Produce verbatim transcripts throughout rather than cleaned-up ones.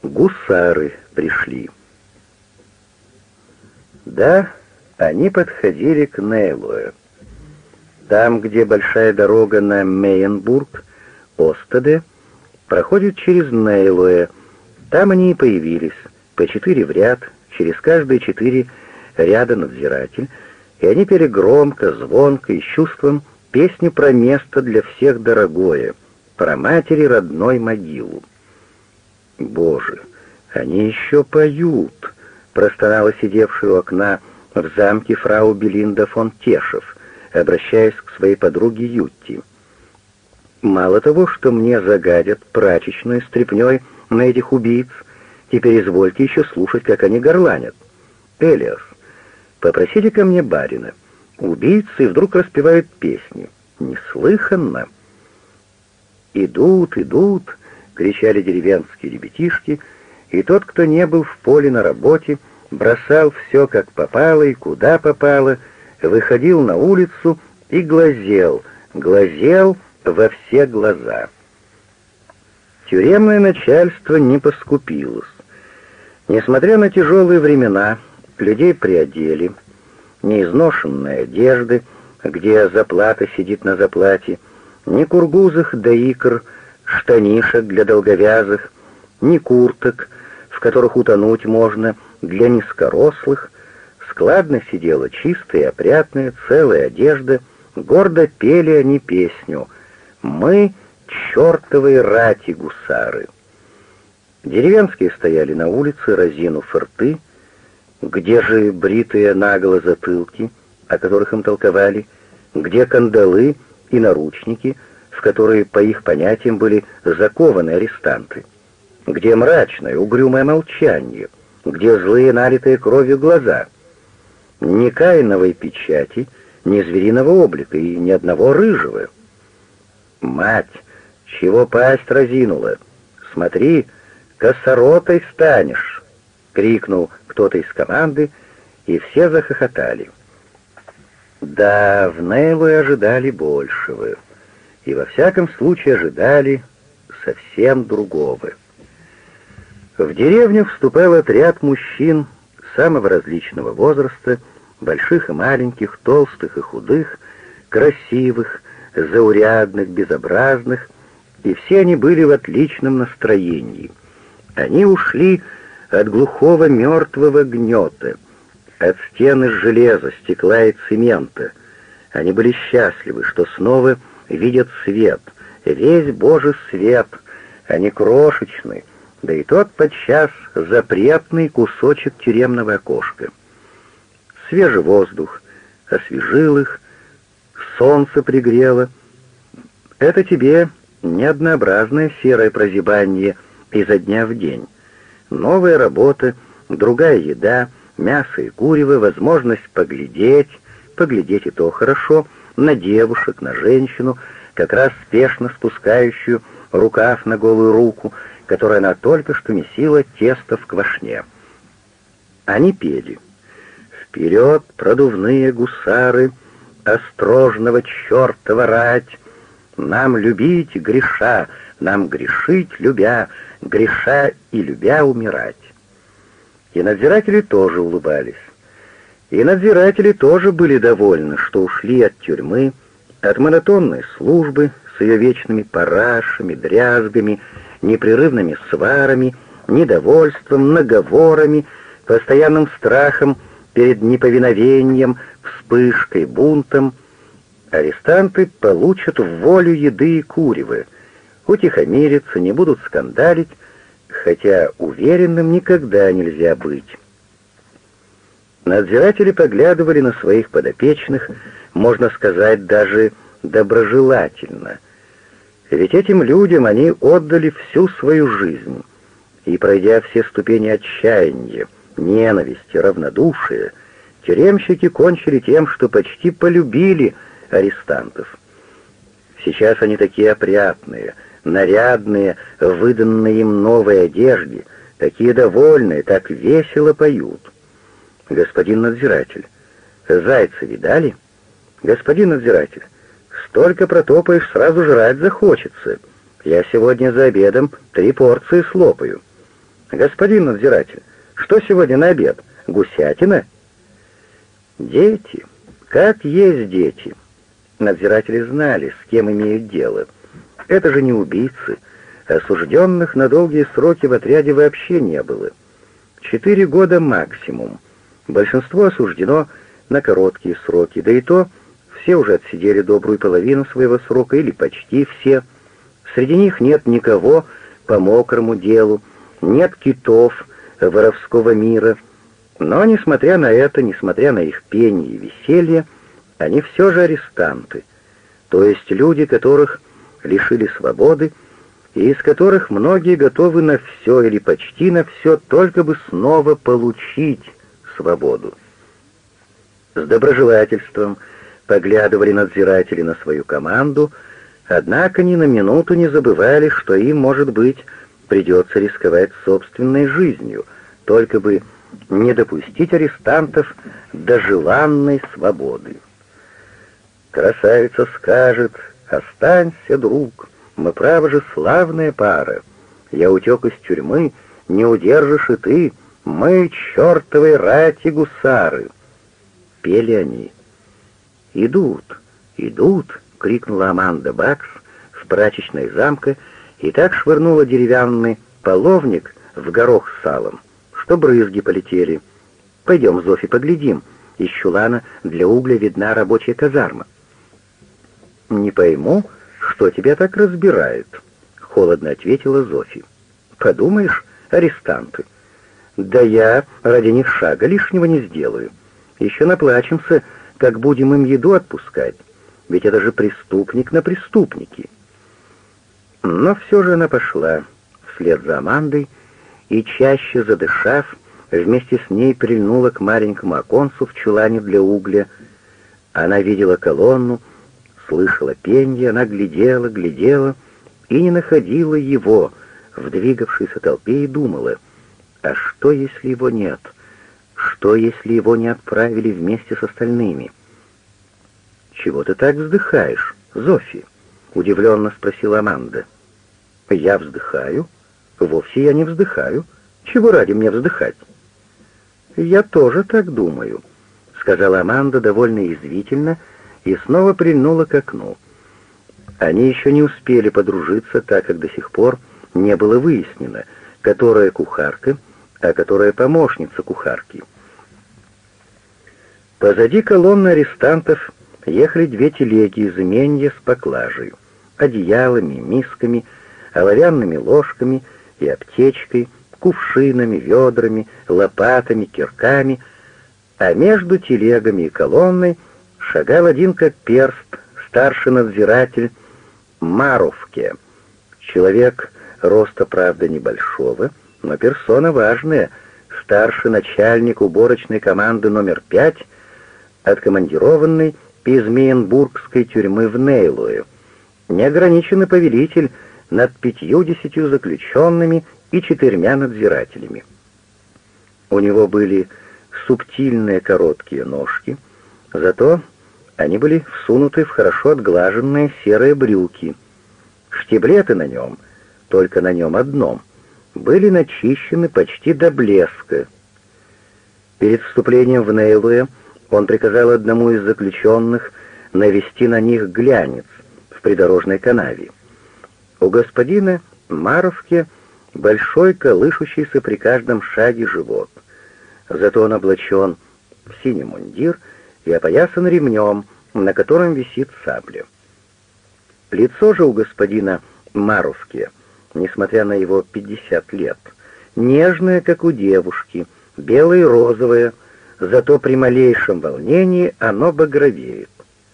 Гусары пришли. Да, они подходили к Нейлуэ. Там, где большая дорога на Мейенбург, Остеде, проходит через Нейлуэ, там они и появились, по четыре в ряд, через каждые четыре ряда надзиратель, и они пели громко, звонко и с чувством песню про место для всех дорогое, про матери родной могилу. «Боже, они еще поют!» — простонала сидевшая у окна в замке фрау Белинда фон Тешев, обращаясь к своей подруге Ютти. «Мало того, что мне загадят прачечную стряпнёй на этих убийц, теперь извольте еще слушать, как они горланят. Элиас, попросите ко мне барина. Убийцы вдруг распевают песни. Неслыханно!» «Идут, идут!» — кричали деревенские ребятишки, и тот, кто не был в поле на работе, бросал все как попало и куда попало, выходил на улицу и глазел, глазел во все глаза. Тюремное начальство не поскупилось. Несмотря на тяжелые времена, людей приодели, неизношенные одежды, где заплата сидит на заплате, ни кургузых да икр, штанишек для долговязых, ни курток, в которых утонуть можно, для низкорослых. Складно сидела чистая, опрятная, целая одежда, гордо пели они песню «Мы — чертовой рати гусары». Деревенские стояли на улице, разинув рты. Где же бритые наголо затылки, о которых им толковали? Где кандалы и наручники, в которые, по их понятиям, были закованы арестанты? Где мрачное, угрюмое молчание? Где злые, налитые кровью глаза? Ни каиновой печати, ни звериного облика и ни одного рыжего. «Мать, чего пасть разинула? Смотри, косоротой станешь!» — крикнул кто-то из команды, и все захохотали. Да, в Нейлуэ ожидали большего, и во всяком случае ожидали совсем другого. В деревню вступал отряд мужчин самого различного возраста, больших и маленьких, толстых и худых, красивых, заурядных, безобразных, и все они были в отличном настроении. Они ушли от глухого мертвого гнета, от стен из железа, стекла и цемента. Они были счастливы, что снова видят свет, весь Божий свет, они крошечный, да и тот подчас запретный кусочек тюремного окошка. Свежий воздух освежил их, солнце пригрело. Это тебе не однообразное серое прозябание изо дня в день. Новая работа, другая еда, мясо и курево, возможность поглядеть, поглядеть и то хорошо, на девушек, на женщину, как раз спешно спускающую рукав на голую руку, которой она только что месила тесто в квашне. Они пели: «Вперед, продувные гусары, острожного чертова рать! Нам любить греша, нам грешить любя, греша и любя умирать». И надзиратели тоже улыбались. И надзиратели тоже были довольны, что ушли от тюрьмы, от монотонной службы с ее вечными парашами, дрязгами, непрерывными сварами, недовольством, наговорами, постоянным страхом перед неповиновением, вспышкой, бунтом. Арестанты получат в волю еды и курева, утихомирятся, не будут скандалить, хотя уверенным никогда нельзя быть. Надзиратели поглядывали на своих подопечных, можно сказать, даже доброжелательно. Ведь этим людям они отдали всю свою жизнь, и, пройдя все ступени отчаяния, ненависти, равнодушия, тюремщики кончили тем, что почти полюбили арестантов. Сейчас они такие опрятные, нарядные, выданные им новой одежде, такие довольные, так весело поют. «Господин надзиратель, зайца видали? Господин надзиратель, столько протопаешь, сразу жрать захочется. Я сегодня за обедом три порции слопаю. «Господин надзиратель, что сегодня на обед? Гусятина?» Дети. Как есть дети. Надзиратели знали, с кем имеют дело. Это же не убийцы. Осужденных на долгие сроки в отряде вообще не было. Четыре года максимум. Большинство осуждено на короткие сроки, да и то все уже отсидели добрую половину своего срока, или почти все. Среди них нет никого по мокрому делу, нет китов воровского мира. Но, несмотря на это, несмотря на их пение и веселье, они все же арестанты, то есть люди, которых лишили свободы, и из которых многие готовы на все или почти на все, только бы снова получить свободу. С доброжелательством поглядывали надзиратели на свою команду, однако ни на минуту не забывали, что им, может быть, придется рисковать собственной жизнью, только бы не допустить арестантов до желанной свободы. Красавица скажет: «Останься, друг, мы, право же, славная пара. Я утек из тюрьмы, не удержишь и ты, мы, чертовой рати гусары». Пели они. «Идут, идут!» — крикнула Аманда Бакс в прачечной замка и так швырнула деревянный половник в горох с салом, что брызги полетели. «Пойдем, Зофи, поглядим. Из чулана для угля видна рабочая казарма». «Не пойму, что тебя так разбирает», — холодно ответила Зофи. «Подумаешь, арестанты. Да я ради них шага лишнего не сделаю. Еще наплачемся, как будем им еду отпускать. Ведь это же преступник на преступнике». Но все же она пошла вслед за Амандой, и, чаще задышав, вместе с ней прильнула к маленькому оконцу в чулане для угля. Она видела колонну, слышала пенье, она глядела, глядела и не находила его в двигавшейся толпе и думала: а что, если его нет? Что, если его не отправили вместе с остальными? «Чего ты так вздыхаешь, Зофи?» — удивленно спросила Аманда. «Я вздыхаю? Вовсе я не вздыхаю. Чего ради мне вздыхать?» «Я тоже так думаю», — сказала Аманда довольно язвительно и снова прильнула к окну. Они еще не успели подружиться, так как до сих пор не было выяснено, которая кухарка, а которая помощница кухарки. Позади колонны арестантов ехали две телеги из именья с поклажей, одеялами, мисками, оловянными ложками и аптечкой, кувшинами, ведрами, лопатами, кирками, а между телегами и колонной шагал один как перст старший надзиратель Маровке, человек роста, правда, небольшого, но персона важная, старший начальник уборочной команды номер пять, откомандированный из Мейенбургской тюрьмы в Нейлуэ, неограниченный повелитель над пятьюдесятью заключенными и четырьмя надзирателями. У него были субтильные короткие ножки, зато они были всунуты в хорошо отглаженные серые брюки. Штиблеты на нем, только на нем одном, были начищены почти до блеска. Перед вступлением в Нейлуэ он приказал одному из заключенных навести на них глянец в придорожной канаве. У господина Маровки большой, колышущийся при каждом шаге живот. Зато он облачен в синий мундир и опоясан ремнем, на котором висит сабля. Лицо же у господина Маровки, несмотря на его пятьдесят лет, нежное, как у девушки, белое и розовое, зато при малейшем волнении оно багровеет.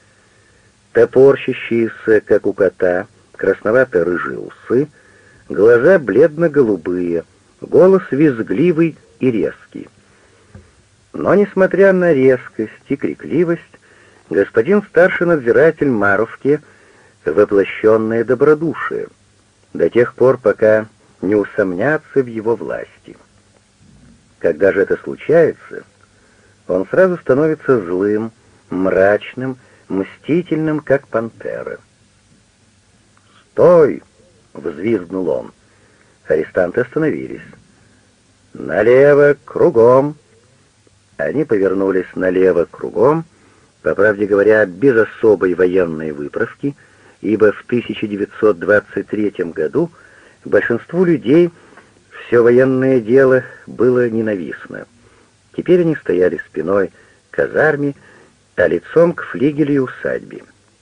Топорщащиеся, как у кота, красновато-рыжие усы, глаза бледно-голубые, голос визгливый и резкий. Но, несмотря на резкость и крикливость, господин старший надзиратель Маровки — воплощенное добродушие, до тех пор, пока не усомнятся в его власти. Когда же это случается, он сразу становится злым, мрачным, мстительным, как пантера. «Стой!» — взвизгнул он. Арестанты остановились. «Налево, кругом!» Они повернулись налево кругом, по правде говоря, без особой военной выправки, ибо в тысяча девятьсот двадцать третьем году большинству людей все военное дело было ненавистно. Теперь они стояли спиной к казарме, а лицом к флигелю и усадьбе.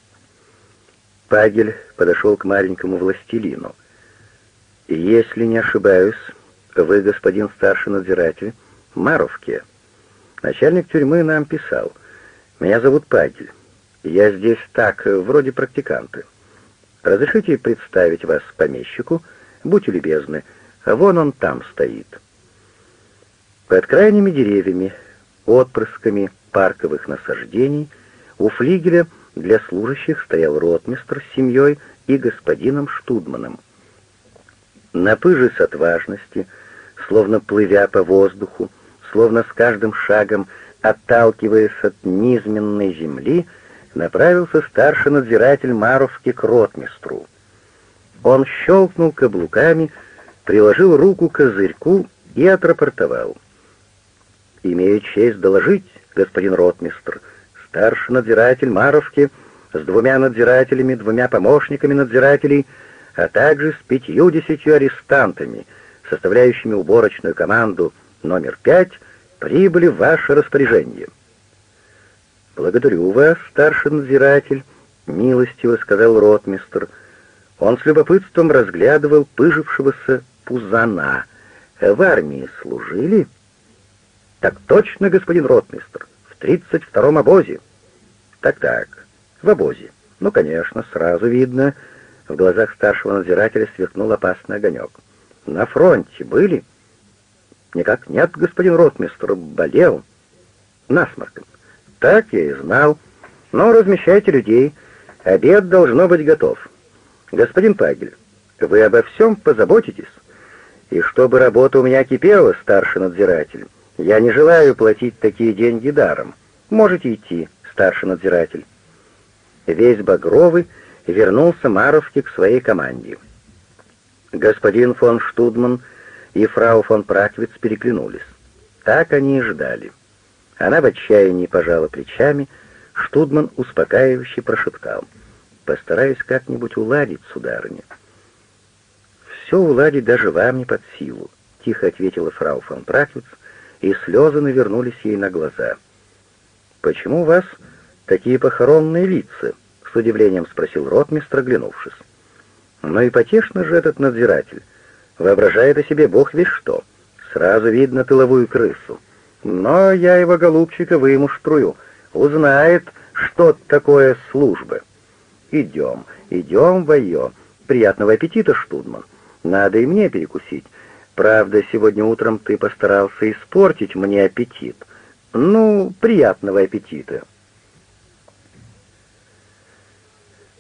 Пагель подошел к маленькому властелину. «Если не ошибаюсь, вы, господин старший надзиратель, Маровке. Начальник тюрьмы нам писал. Меня зовут Пагель. Я здесь так, вроде практиканта. Разрешите представить вас помещику? Будьте любезны, вон он там стоит». Под крайними деревьями, отпрысками парковых насаждений, у флигеля для служащих стоял ротмистр с семьей и господином Штудманом. Напыжись от важности, словно плывя по воздуху, словно с каждым шагом отталкиваясь от низменной земли, направился старший надзиратель Маровки к ротмистру. Он щелкнул каблуками, приложил руку к козырьку и отрапортовал. «Имею честь доложить, господин ротмистр, старший надзиратель Маровки с двумя надзирателями, двумя помощниками надзирателей, а также с пятьюдесятью арестантами, составляющими уборочную команду номер пять, прибыли в ваше распоряжение». «Благодарю вас, старший надзиратель», — милостиво сказал ротмистр. Он с любопытством разглядывал пыжившегося пузана. «В армии служили?» «Так точно, господин ротмистр, в тридцать втором обозе». «Так-так, в обозе. Ну, конечно, сразу видно». В глазах старшего надзирателя сверкнул опасный огонек. «На фронте были?» «Никак нет, господин ротмистр, болел. Насморком». «Так я и знал. Но размещайте людей. Обед должно быть готов. Господин Пагель, вы обо всем позаботитесь? И чтобы работа у меня кипела, старший надзиратель, я не желаю платить такие деньги даром. Можете идти, старший надзиратель». Весь багровый вернулся Маровке к своей команде. Господин фон Штудман и фрау фон Праквиц переглянулись. Так они и ждали. Она в отчаянии пожала плечами, Штудман успокаивающе прошептал: «Постараюсь как-нибудь уладить, сударыня». «Все уладить даже вам не под силу», — тихо ответила фрау фон Праквиц, и слезы навернулись ей на глаза. «Почему у вас такие похоронные лица?» — с удивлением спросил ротмистр, оглянувшись. «Ну и потешно же этот надзиратель. Воображает о себе бог весь что. Сразу видно тыловую крысу. Но я его, голубчика, вымуштрую. Узнает, что такое служба. Идем, идем, войё. Приятного аппетита, Штудман. Надо и мне перекусить. Правда, сегодня утром ты постарался испортить мне аппетит. Ну, приятного аппетита».